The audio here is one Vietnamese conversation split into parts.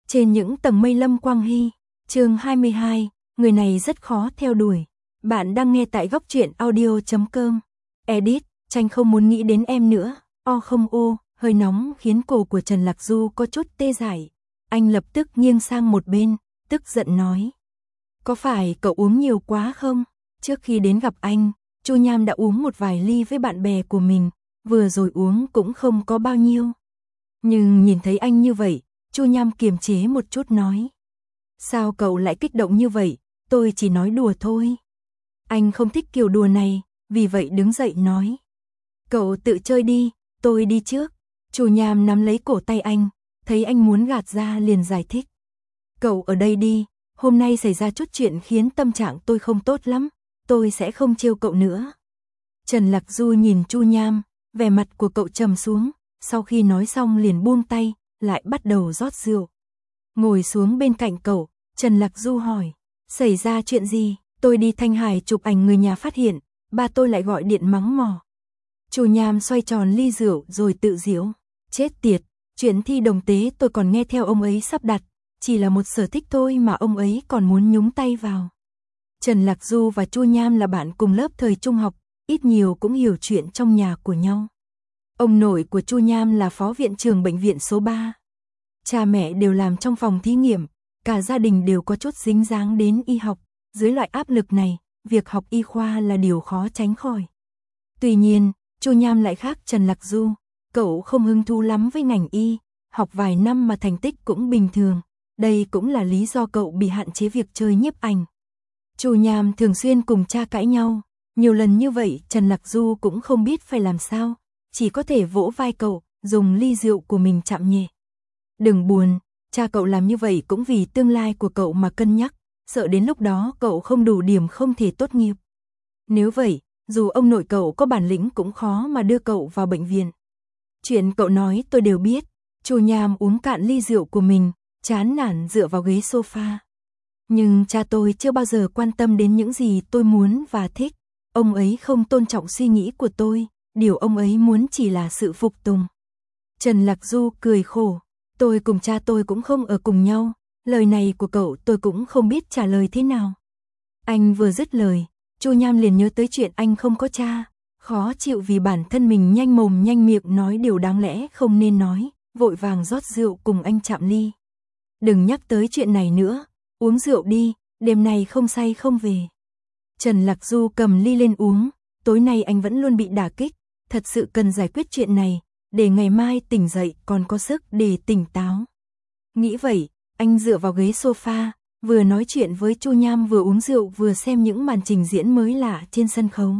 Trên những tầng mây Lâm Quang Hy, chương 22, người này rất khó theo đuổi. Bạn đang nghe tại góc truyện audio.com. Edit, Tranh không muốn nghĩ đến em nữa. O không ô, hơi nóng khiến cổ của Trần Lạc Du có chút tê dại. Anh lập tức nghiêng sang một bên, tức giận nói. Có phải cậu uống nhiều quá không? Trước khi đến gặp anh, Chu Nham đã uống một vài ly với bạn bè của mình, vừa rồi uống cũng không có bao nhiêu. Nhưng nhìn thấy anh như vậy, Chu Nham kiềm chế một chút nói. Sao cậu lại kích động như vậy, tôi chỉ nói đùa thôi. Anh không thích kiểu đùa này, vì vậy đứng dậy nói. Cậu tự chơi đi, tôi đi trước. Chu Nham nắm lấy cổ tay anh, thấy anh muốn gạt ra liền giải thích. Cậu ở đây đi, hôm nay xảy ra chút chuyện khiến tâm trạng tôi không tốt lắm, tôi sẽ không trêu cậu nữa. Trần Lạc Du nhìn Chu Nham, vẻ mặt của cậu trầm xuống, sau khi nói xong liền buông tay, lại bắt đầu rót rượu. Ngồi xuống bên cạnh cậu, Trần Lạc Du hỏi, xảy ra chuyện gì? Tôi đi Thanh Hải chụp ảnh người nhà phát hiện, ba tôi lại gọi điện mắng mỏ. Chu Nham xoay tròn ly rượu rồi tự giễu, chết tiệt, chuyện thi đồng tế tôi còn nghe theo ông ấy sắp đặt, chỉ là một sở thích thôi mà ông ấy còn muốn nhúng tay vào. Trần Lạc Du và Chu Nham là bạn cùng lớp thời trung học, ít nhiều cũng hiểu chuyện trong nhà của nhau. Ông nội của Chu Nham là phó viện trưởng bệnh viện số 3. Cha mẹ đều làm trong phòng thí nghiệm, cả gia đình đều có chút dính dáng đến y học. Dưới loại áp lực này, việc học y khoa là điều khó tránh khỏi. Tuy nhiên, Chu Nham lại khác Trần Lạc Du, cậu không hứng thú lắm với ngành y, học vài năm mà thành tích cũng bình thường. Đây cũng là lý do cậu bị hạn chế việc chơi nhiếp ảnh. Chu Nham thường xuyên cùng cha cãi nhau, nhiều lần như vậy Trần Lạc Du cũng không biết phải làm sao, chỉ có thể vỗ vai cậu, dùng ly rượu của mình chạm nhẹ. Đừng buồn, cha cậu làm như vậy cũng vì tương lai của cậu mà cân nhắc, sợ đến lúc đó cậu không đủ điểm không thể tốt nghiệp. Nếu vậy, dù ông nội cậu có bản lĩnh cũng khó mà đưa cậu vào bệnh viện. Chuyện cậu nói tôi đều biết. Chu Nham uống cạn ly rượu của mình, chán nản dựa vào ghế sofa. Nhưng cha tôi chưa bao giờ quan tâm đến những gì tôi muốn và thích. Ông ấy không tôn trọng suy nghĩ của tôi, điều ông ấy muốn chỉ là sự phục tùng. Trần Lạc Du cười khổ, tôi cùng cha tôi cũng không ở cùng nhau, lời này của cậu tôi cũng không biết trả lời thế nào. Anh vừa dứt lời, Chu Nham liền nhớ tới chuyện anh không có cha, khó chịu vì bản thân mình nhanh mồm nhanh miệng nói điều đáng lẽ không nên nói, vội vàng rót rượu cùng anh chạm ly. Đừng nhắc tới chuyện này nữa, uống rượu đi, đêm nay không say không về. Trần Lạc Du cầm ly lên uống, tối nay anh vẫn luôn bị đả kích, thật sự cần giải quyết chuyện này, để ngày mai tỉnh dậy còn có sức để tỉnh táo. Nghĩ vậy, anh dựa vào ghế sofa, vừa nói chuyện với Chu Nham vừa uống rượu vừa xem những màn trình diễn mới lạ trên sân khấu.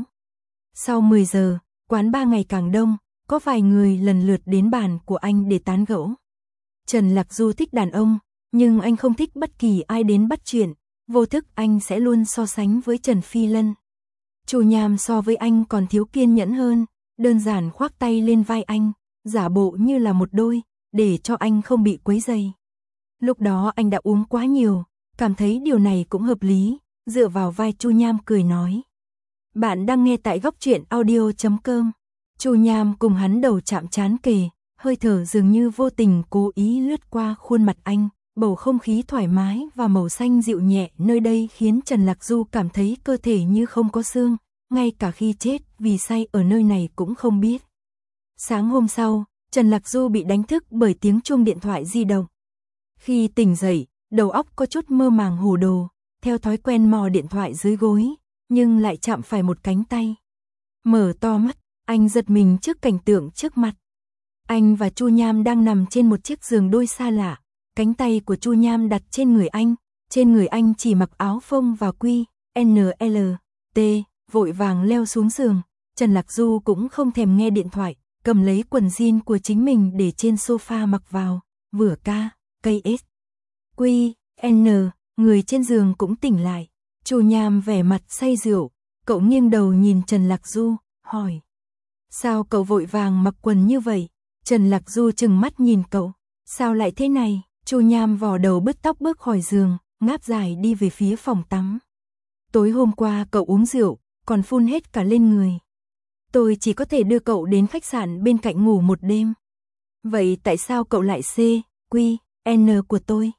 Sau 10 giờ, quán bar ngày càng đông, có vài người lần lượt đến bàn của anh để tán gẫu. Trần Lạc Du thích đàn ông, nhưng anh không thích bất kỳ ai đến bắt chuyện, vô thức anh sẽ luôn so sánh với Trần Phi Lân. Chu Nham so với anh còn thiếu kiên nhẫn hơn, đơn giản khoác tay lên vai anh, giả bộ như là một đôi, để cho anh không bị quấy rầy. Lúc đó anh đã uống quá nhiều, cảm thấy điều này cũng hợp lý, dựa vào vai Chu Nham cười nói. Bạn đang nghe tại góc truyện audio.com. Chu Nham cùng hắn đầu chạm trán kề, hơi thở dường như vô tình cố ý lướt qua khuôn mặt anh, bầu không khí thoải mái và màu xanh dịu nhẹ nơi đây khiến Trần Lạc Du cảm thấy cơ thể như không có xương, ngay cả khi chết vì say ở nơi này cũng không biết. Sáng hôm sau, Trần Lạc Du bị đánh thức bởi tiếng chuông điện thoại di động. Khi tỉnh dậy, đầu óc có chút mơ màng hồ đồ, theo thói quen mò điện thoại dưới gối, nhưng lại chạm phải một cánh tay. Mở to mắt, anh giật mình trước cảnh tượng trước mặt. Anh và Chu Nham đang nằm trên một chiếc giường đôi xa lạ, cánh tay của Chu Nham đặt trên người anh chỉ mặc áo phông và quy, NLT, vội vàng leo xuống giường. Trần Lạc Du cũng không thèm nghe điện thoại, cầm lấy quần jean của chính mình để trên sofa mặc vào, vừa ca, KS. Quy, N, người trên giường cũng tỉnh lại. Chu Nham vẻ mặt say rượu, cậu nghiêng đầu nhìn Trần Lạc Du, hỏi. Sao cậu vội vàng mặc quần như vậy? Trần Lạc Du trừng mắt nhìn cậu, sao lại thế này? Chu Nham vò đầu bứt tóc bước khỏi giường, ngáp dài đi về phía phòng tắm. Tối hôm qua cậu uống rượu, còn phun hết cả lên người. Tôi chỉ có thể đưa cậu đến khách sạn bên cạnh ngủ một đêm. Vậy tại sao cậu lại Q, N của tôi.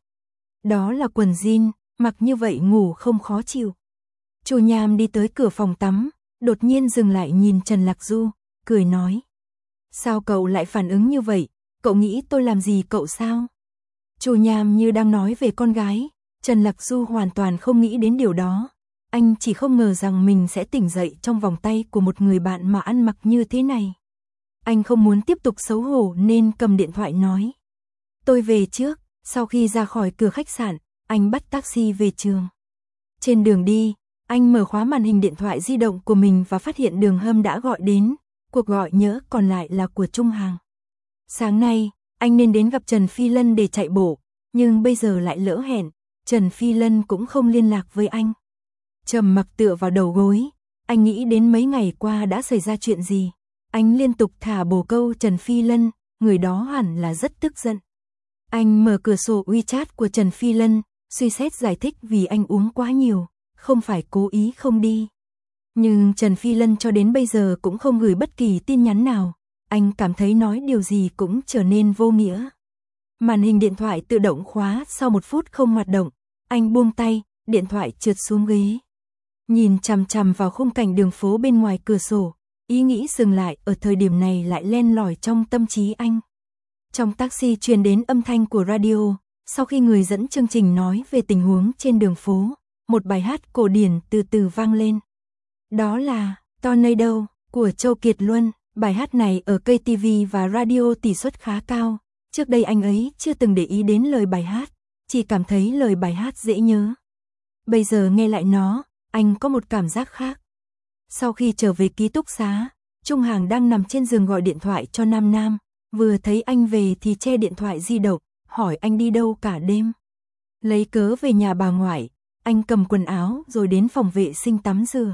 Đó là quần jean, mặc như vậy ngủ không khó chịu. Chu Nham đi tới cửa phòng tắm, đột nhiên dừng lại nhìn Trần Lạc Du, cười nói. Sao cậu lại phản ứng như vậy, cậu nghĩ tôi làm gì cậu sao? Chu Nham như đang nói về con gái, Trần Lạc Du hoàn toàn không nghĩ đến điều đó. Anh chỉ không ngờ rằng mình sẽ tỉnh dậy trong vòng tay của một người bạn mà ăn mặc như thế này. Anh không muốn tiếp tục xấu hổ nên cầm điện thoại nói. Tôi về trước, sau khi ra khỏi cửa khách sạn, anh bắt taxi về trường. Trên đường đi, anh mở khóa màn hình điện thoại di động của mình và phát hiện Đường Hâm đã gọi đến, cuộc gọi nhỡ còn lại là của Trung Hàng. Sáng nay, anh nên đến gặp Trần Phi Lân để chạy bộ, nhưng bây giờ lại lỡ hẹn, Trần Phi Lân cũng không liên lạc với anh. Trầm mặc tựa vào đầu gối, anh nghĩ đến mấy ngày qua đã xảy ra chuyện gì. Anh liên tục thả bồ câu Trần Phi Lân, người đó hẳn là rất tức giận. Anh mở cửa sổ WeChat của Trần Phi Lân, suy xét giải thích vì anh uống quá nhiều, không phải cố ý không đi. Nhưng Trần Phi Lân cho đến bây giờ cũng không gửi bất kỳ tin nhắn nào, anh cảm thấy nói điều gì cũng trở nên vô nghĩa. Màn hình điện thoại tự động khóa sau 1 phút không hoạt động, anh buông tay, điện thoại trượt xuống ghế. Nhìn chằm chằm vào khung cảnh đường phố bên ngoài cửa sổ, ý nghĩ dừng lại ở thời điểm này lại len lỏi trong tâm trí anh. Trong taxi truyền đến âm thanh của radio, sau khi người dẫn chương trình nói về tình huống trên đường phố, một bài hát cổ điển từ từ vang lên. Đó là Tornado của Châu Kiệt Luân. Bài hát này ở KTV và radio tỷ suất khá cao. Trước đây anh ấy chưa từng để ý đến lời bài hát, chỉ cảm thấy lời bài hát dễ nhớ. Bây giờ nghe lại nó, anh có một cảm giác khác. Sau khi trở về ký túc xá, Trung Hàng đang nằm trên giường gọi điện thoại cho Nam Nam, vừa thấy anh về thì che điện thoại di động, hỏi anh đi đâu cả đêm. Lấy cớ về nhà bà ngoại, anh cầm quần áo rồi đến phòng vệ sinh tắm rửa.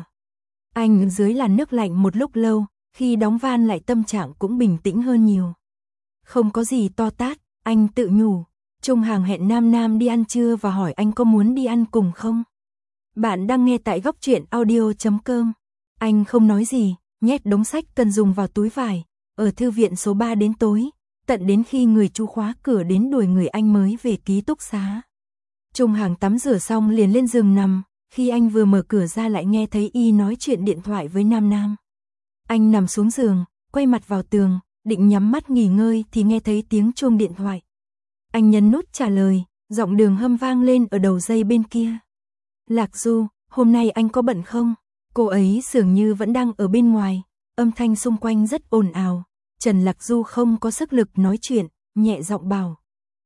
Anh dưới làn nước lạnh một lúc lâu, khi đóng van lại tâm trạng cũng bình tĩnh hơn nhiều. Không có gì to tát, anh tự nhủ. Trung Hàng hẹn Nam Nam đi ăn trưa và hỏi anh có muốn đi ăn cùng không. Bạn đang nghe tại Góc Truyện Audio.com. Anh không nói gì, nhét đống sách cần dùng vào túi vải, ở thư viện số 3 đến tối, tận đến khi người chú khóa cửa đến đuổi người anh mới về ký túc xá. Trung Hàng tắm rửa xong liền lên giường nằm, khi anh vừa mở cửa ra lại nghe thấy y nói chuyện điện thoại với Nam Nam. Anh nằm xuống giường, quay mặt vào tường, định nhắm mắt nghỉ ngơi thì nghe thấy tiếng chuông điện thoại. Anh nhấn nút trả lời, giọng Đường Hâm vang lên ở đầu dây bên kia. Lạc Du, hôm nay anh có bận không? Cô ấy dường như vẫn đang ở bên ngoài, âm thanh xung quanh rất ồn ào. Trần Lạc Du không có sức lực nói chuyện, nhẹ giọng bảo.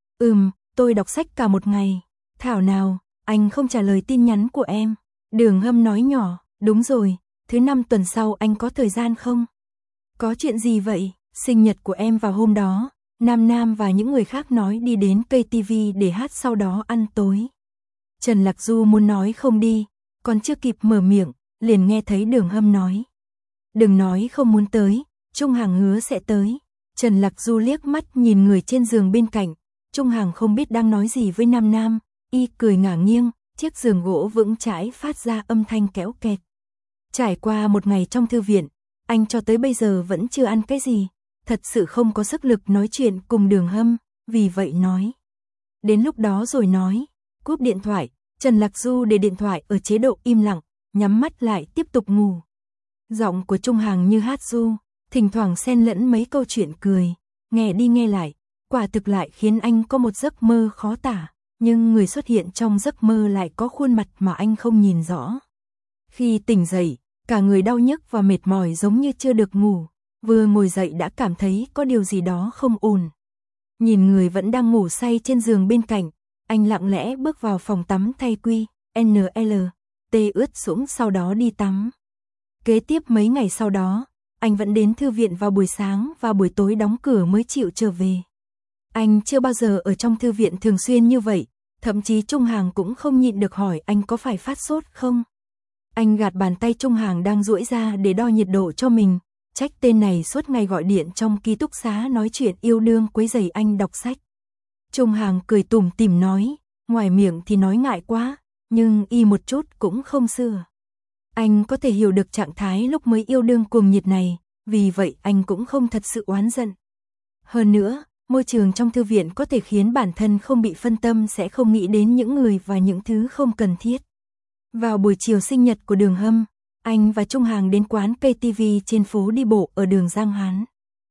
Tôi đọc sách cả một ngày. Thảo nào, anh không trả lời tin nhắn của em. Đường Hâm nói nhỏ, đúng rồi, thứ 5 tuần sau anh có thời gian không? Có chuyện gì vậy? Sinh nhật của em vào hôm đó, Nam Nam và những người khác nói đi đến KTV để hát sau đó ăn tối. Trần Lạc Du muốn nói không đi, còn chưa kịp mở miệng, liền nghe thấy Đường Hâm nói. Đừng nói không muốn tới, Trung Hàng hứa sẽ tới. Trần Lạc Du liếc mắt nhìn người trên giường bên cạnh, Trung Hàng không biết đang nói gì với Nam Nam, y cười ngả nghiêng, chiếc giường gỗ vững chãi phát ra âm thanh kéo kẹt. Trải qua một ngày trong thư viện, anh cho tới bây giờ vẫn chưa ăn cái gì, thật sự không có sức lực nói chuyện cùng Đường Hâm, vì vậy nói. Đến lúc đó rồi nói, cúp điện thoại, Trần Lạc Du để điện thoại ở chế độ im lặng, nhắm mắt lại tiếp tục ngủ. Giọng của Trung Hàng như hát ru, thỉnh thoảng xen lẫn mấy câu chuyện cười, nghe đi nghe lại, quả thực lại khiến anh có một giấc mơ khó tả, nhưng người xuất hiện trong giấc mơ lại có khuôn mặt mà anh không nhìn rõ. Khi tỉnh dậy, cả người đau nhức và mệt mỏi giống như chưa được ngủ, vừa ngồi dậy đã cảm thấy có điều gì đó không ổn. Nhìn người vẫn đang ngủ say trên giường bên cạnh, anh lặng lẽ bước vào phòng tắm thay NLT ướt sũng sau đó đi tắm. Kế tiếp mấy ngày sau đó, anh vẫn đến thư viện vào buổi sáng và buổi tối đóng cửa mới chịu trở về. Anh chưa bao giờ ở trong thư viện thường xuyên như vậy, thậm chí Trung Hàng cũng không nhịn được hỏi anh có phải phát sốt không. Anh gạt bàn tay Trung Hàng đang duỗi ra để đo nhiệt độ cho mình, trách tên này suốt ngày gọi điện trong ký túc xá nói chuyện yêu đương quấy rầy anh đọc sách. Trung Hàng cười tủm tỉm nói, ngoài miệng thì nói ngại quá, nhưng y một chút cũng không sửa. Anh có thể hiểu được trạng thái lúc mới yêu đương cuồng nhiệt này, vì vậy anh cũng không thật sự oán giận. Hơn nữa, Môi trường trong thư viện có thể khiến bản thân không bị phân tâm, sẽ không nghĩ đến những người và những thứ không cần thiết. Vào buổi chiều sinh nhật của Đường Hâm, anh và Trung Hàng đến quán KTV trên phố đi bộ ở đường Giang Hán.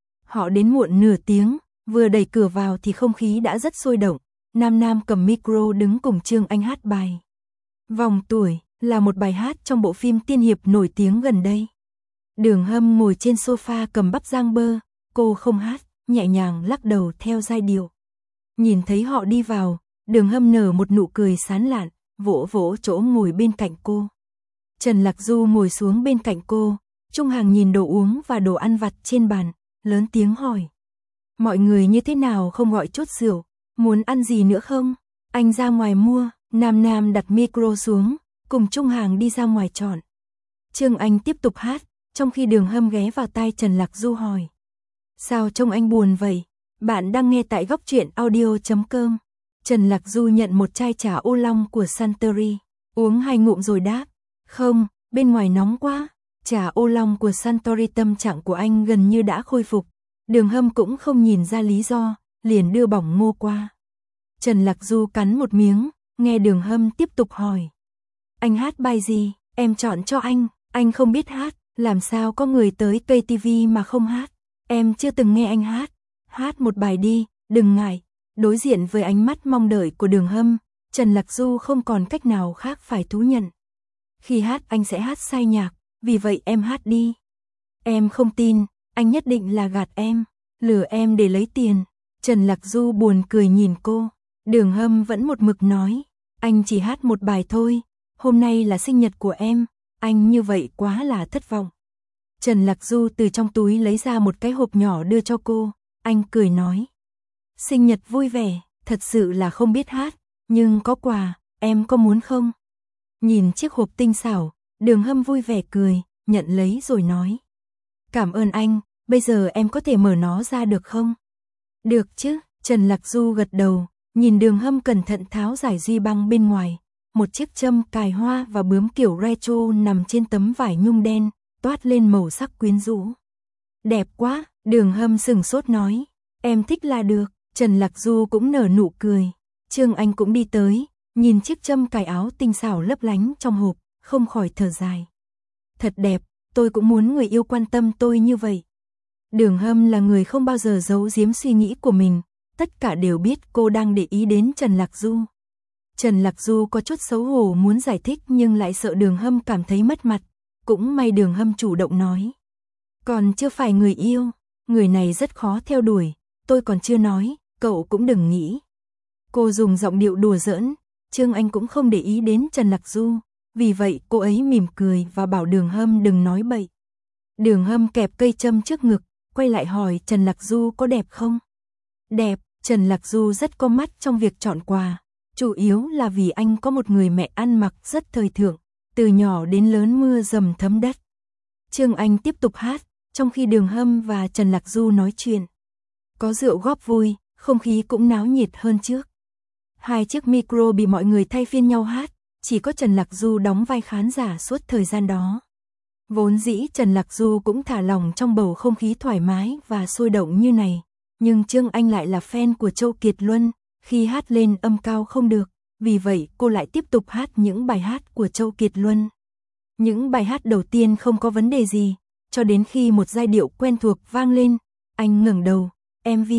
Họ đến muộn nửa tiếng, vừa đẩy cửa vào thì không khí đã rất sôi động. Nam Nam cầm micro đứng cùng Trương Anh hát bài Vòng Tuổi, là một bài hát trong bộ phim tiên hiệp nổi tiếng gần đây. Đường Hâm ngồi trên sofa cầm bắp rang bơ, cô không hát, nhẹ nhàng lắc đầu theo giai điệu. Nhìn thấy họ đi vào, Đường Hâm nở một nụ cười sán lạn, vỗ vỗ chỗ ngồi bên cạnh cô. Trần Lạc Du ngồi xuống bên cạnh cô, Trung Hàng nhìn đồ uống và đồ ăn vặt trên bàn, lớn tiếng hỏi. Mọi người như thế nào không gọi chút rượu, muốn ăn gì nữa không? Anh ra ngoài mua. Nam Nam đặt micro xuống, cùng Trung Hàng đi ra ngoài chọn. Trương Anh tiếp tục hát, trong khi Đường Hâm ghé vào tai Trần Lạc Du hỏi. Sao trông anh buồn vậy? Bạn đang nghe tại góc truyện audio.com. Trần Lạc Du nhận một chai trà ô long của Suntory, uống 2 ngụm rồi đáp. Không, bên ngoài nóng quá. Trà ô long của Suntory. Tâm trạng của anh gần như đã khôi phục. Đường Hâm cũng không nhìn ra lý do, liền đưa bỏng ngô qua. Trần Lạc Du cắn một miếng, nghe Đường Hâm tiếp tục hỏi. Anh hát bài gì? Em chọn cho anh không biết hát, làm sao có người tới KTV mà không hát? Em chưa từng nghe anh hát. Hát một bài đi, đừng ngại. Đối diện với ánh mắt mong đợi của Đường Hâm, Trần Lạc Du không còn cách nào khác phải thú nhận. Khi hát anh sẽ hát sai nhạc, vì vậy em hát đi. Em không tin, anh nhất định là gạt em, lừa em để lấy tiền. Trần Lạc Du buồn cười nhìn cô. Đường Hâm vẫn một mực nói, anh chỉ hát một bài thôi, hôm nay là sinh nhật của em, anh như vậy quá là thất vọng. Trần Lạc Du từ trong túi lấy ra một cái hộp nhỏ đưa cho cô, anh cười nói. Sinh nhật vui vẻ, thật sự là không biết hát, nhưng có quà, em có muốn không? Nhìn chiếc hộp tinh xảo, Đường Hâm vui vẻ cười, nhận lấy rồi nói. Cảm ơn anh, bây giờ em có thể mở nó ra được không? Được chứ, Trần Lạc Du gật đầu, nhìn Đường Hâm cẩn thận tháo giải duy băng bên ngoài. Một chiếc châm cài hoa và bướm kiểu retro nằm trên tấm vải nhung đen, toát lên màu sắc quyến rũ. Đẹp quá, Đường Hâm sừng sốt nói. Em thích là được, Trần Lạc Du cũng nở nụ cười. Trương Anh cũng đi tới, nhìn chiếc châm cài áo tinh xảo lấp lánh trong hộp, không khỏi thở dài. Thật đẹp, tôi cũng muốn người yêu quan tâm tôi như vậy. Đường Hâm là người không bao giờ giấu giếm suy nghĩ của mình, tất cả đều biết cô đang để ý đến Trần Lạc Du. Trần Lạc Du có chút xấu hổ muốn giải thích nhưng lại sợ Đường Hâm cảm thấy mất mặt, cũng may Đường Hâm chủ động nói. Còn chưa phải người yêu, người này rất khó theo đuổi, tôi còn chưa nói, cậu cũng đừng nghĩ. Cô dùng giọng điệu đùa giỡn, Trương Anh cũng không để ý đến Trần Lạc Du, vì vậy cô ấy mỉm cười và bảo Đường Hâm đừng nói bậy. Đường Hâm kẹp cây châm trước ngực, quay lại hỏi Trần Lạc Du có đẹp không? Đẹp, Trần Lạc Du rất có mắt trong việc chọn quà, chủ yếu là vì anh có một người mẹ ăn mặc rất thời thượng, từ nhỏ đến lớn mưa dầm thấm đất. Trương Anh tiếp tục hát, trong khi Đường Hâm và Trần Lạc Du nói chuyện. Có rượu góp vui, không khí cũng náo nhiệt hơn trước. 2 chiếc micro bị mọi người thay phiên nhau hát, chỉ có Trần Lạc Du đóng vai khán giả suốt thời gian đó. Vốn dĩ Trần Lạc Du cũng thả lỏng trong bầu không khí thoải mái và sôi động như này, nhưng Trương Anh lại là fan của Châu Kiệt Luân, khi hát lên âm cao không được, vì vậy cô lại tiếp tục hát những bài hát của Châu Kiệt Luân. Những bài hát đầu tiên không có vấn đề gì, cho đến khi một giai điệu quen thuộc vang lên, anh ngẩng đầu, MV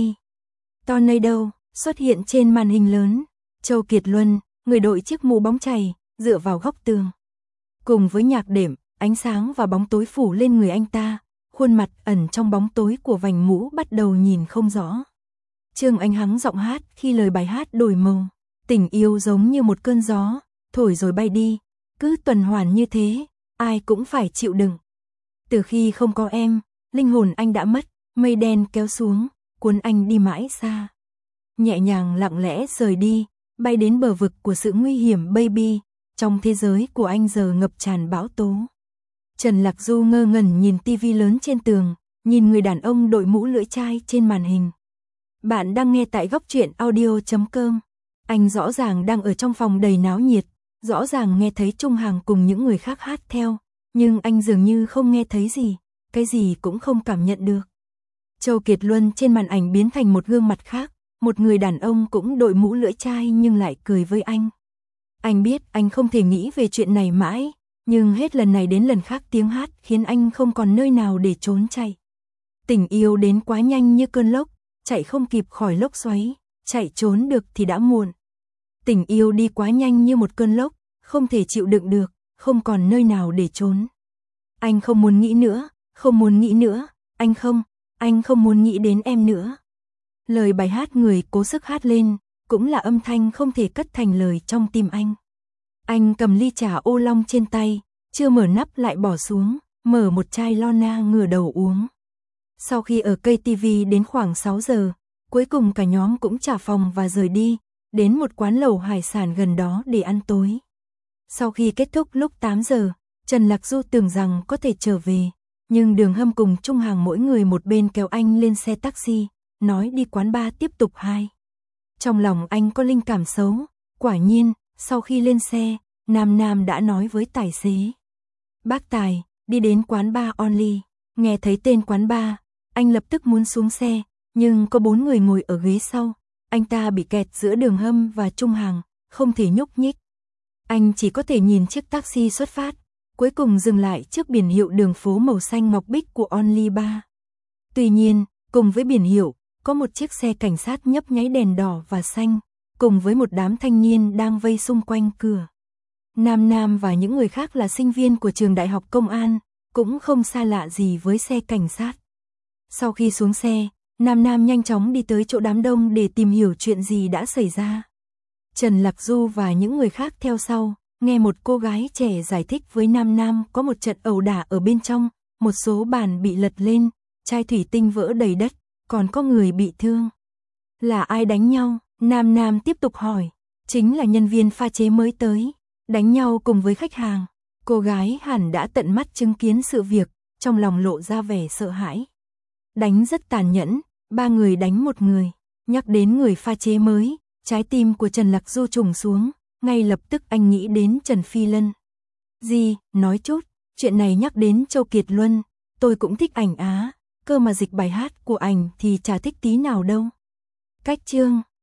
Tornado xuất hiện trên màn hình lớn. Châu Kiệt Luân, người đội chiếc mũ bóng chày, dựa vào góc tường. Cùng với nhạc đệm, ánh sáng và bóng tối phủ lên người anh ta, khuôn mặt ẩn trong bóng tối của vành mũ bắt đầu nhìn không rõ. Trương Anh hắng giọng hát khi lời bài hát đổi màu. Tình yêu giống như một cơn gió, thổi rồi bay đi, cứ tuần hoàn như thế, ai cũng phải chịu đựng. Từ khi không có em, linh hồn anh đã mất, mây đen kéo xuống, cuốn anh đi mãi xa. Nhẹ nhàng lặng lẽ rời đi, bay đến bờ vực của sự nguy hiểm baby, trong thế giới của anh giờ ngập tràn bão tố. Trần Lạc Du ngơ ngẩn nhìn tivi lớn trên tường, nhìn người đàn ông đội mũ lưỡi chai trên màn hình. Bạn đang nghe tại góc truyện audio.com. Anh rõ ràng đang ở trong phòng đầy náo nhiệt, rõ ràng nghe thấy Trung Hàng cùng những người khác hát theo, nhưng anh dường như không nghe thấy gì, cái gì cũng không cảm nhận được. Châu Kiệt Luân trên màn ảnh biến thành một gương mặt khác, một người đàn ông cũng đội mũ lưỡi chai nhưng lại cười với anh. Anh biết anh không thể nghĩ về chuyện này mãi, nhưng hết lần này đến lần khác tiếng hát khiến anh không còn nơi nào để trốn chạy. Tình yêu đến quá nhanh như cơn lốc, chạy không kịp khỏi lốc xoáy, chạy trốn được thì đã muộn. Tình yêu đi quá nhanh như một cơn lốc, không thể chịu đựng được, không còn nơi nào để trốn. Anh không muốn nghĩ nữa, không muốn nghĩ nữa, anh không muốn nghĩ đến em nữa. Lời bài hát người cố sức hát lên, cũng là âm thanh không thể cất thành lời trong tim anh. Anh cầm ly trà ô long trên tay, chưa mở nắp lại bỏ xuống, mở một chai Lona ngửa đầu uống. Sau khi ở cây TV đến khoảng 6 giờ, cuối cùng cả nhóm cũng trả phòng và rời đi, đến một quán lẩu hải sản gần đó để ăn tối. Sau khi kết thúc lúc 8 giờ, Trần Lạc Du tưởng rằng có thể trở về, nhưng Đường Hâm cùng Trung Hàng mỗi người một bên kéo anh lên xe taxi, nói đi quán bar tiếp tục 2. Trong lòng anh có linh cảm xấu, quả nhiên, sau khi lên xe, Nam đã nói với tài xế. Bác Tài, đi đến quán bar Only, nghe thấy tên quán bar, anh lập tức muốn xuống xe, nhưng có 4 người ngồi ở ghế sau, anh ta bị kẹt giữa Đường Hâm và Trung Hàng, không thể nhúc nhích. Anh chỉ có thể nhìn chiếc taxi xuất phát, cuối cùng dừng lại trước biển hiệu đường phố màu xanh ngọc bích của Only Bar. Tuy nhiên, cùng với biển hiệu, có một chiếc xe cảnh sát nhấp nháy đèn đỏ và xanh, cùng với một đám thanh niên đang vây xung quanh cửa. Nam và những người khác là sinh viên của trường đại học công an, cũng không xa lạ gì với xe cảnh sát. Sau khi xuống xe, Nam nhanh chóng đi tới chỗ đám đông để tìm hiểu chuyện gì đã xảy ra. Trần Lạc Du và những người khác theo sau, nghe một cô gái trẻ giải thích với Nam có một trận ẩu đả ở bên trong, một số bàn bị lật lên, chai thủy tinh vỡ đầy đất, còn có người bị thương. Là ai đánh nhau? Nam tiếp tục hỏi. Chính là nhân viên pha chế mới tới, đánh nhau cùng với khách hàng. Cô gái hẳn đã tận mắt chứng kiến sự việc, trong lòng lộ ra vẻ sợ hãi. Đánh rất tàn nhẫn, 3 người đánh 1 người. Nhắc đến người pha chế mới, trái tim của Trần Lạc Du trùng xuống, ngay lập tức anh nghĩ đến Trần Phi Lân. Gì, nói chút, chuyện này nhắc đến Châu Kiệt Luân, tôi cũng thích ảnh Á, cơ mà dịch bài hát của ảnh thì chả thích tí nào đâu. Cách chương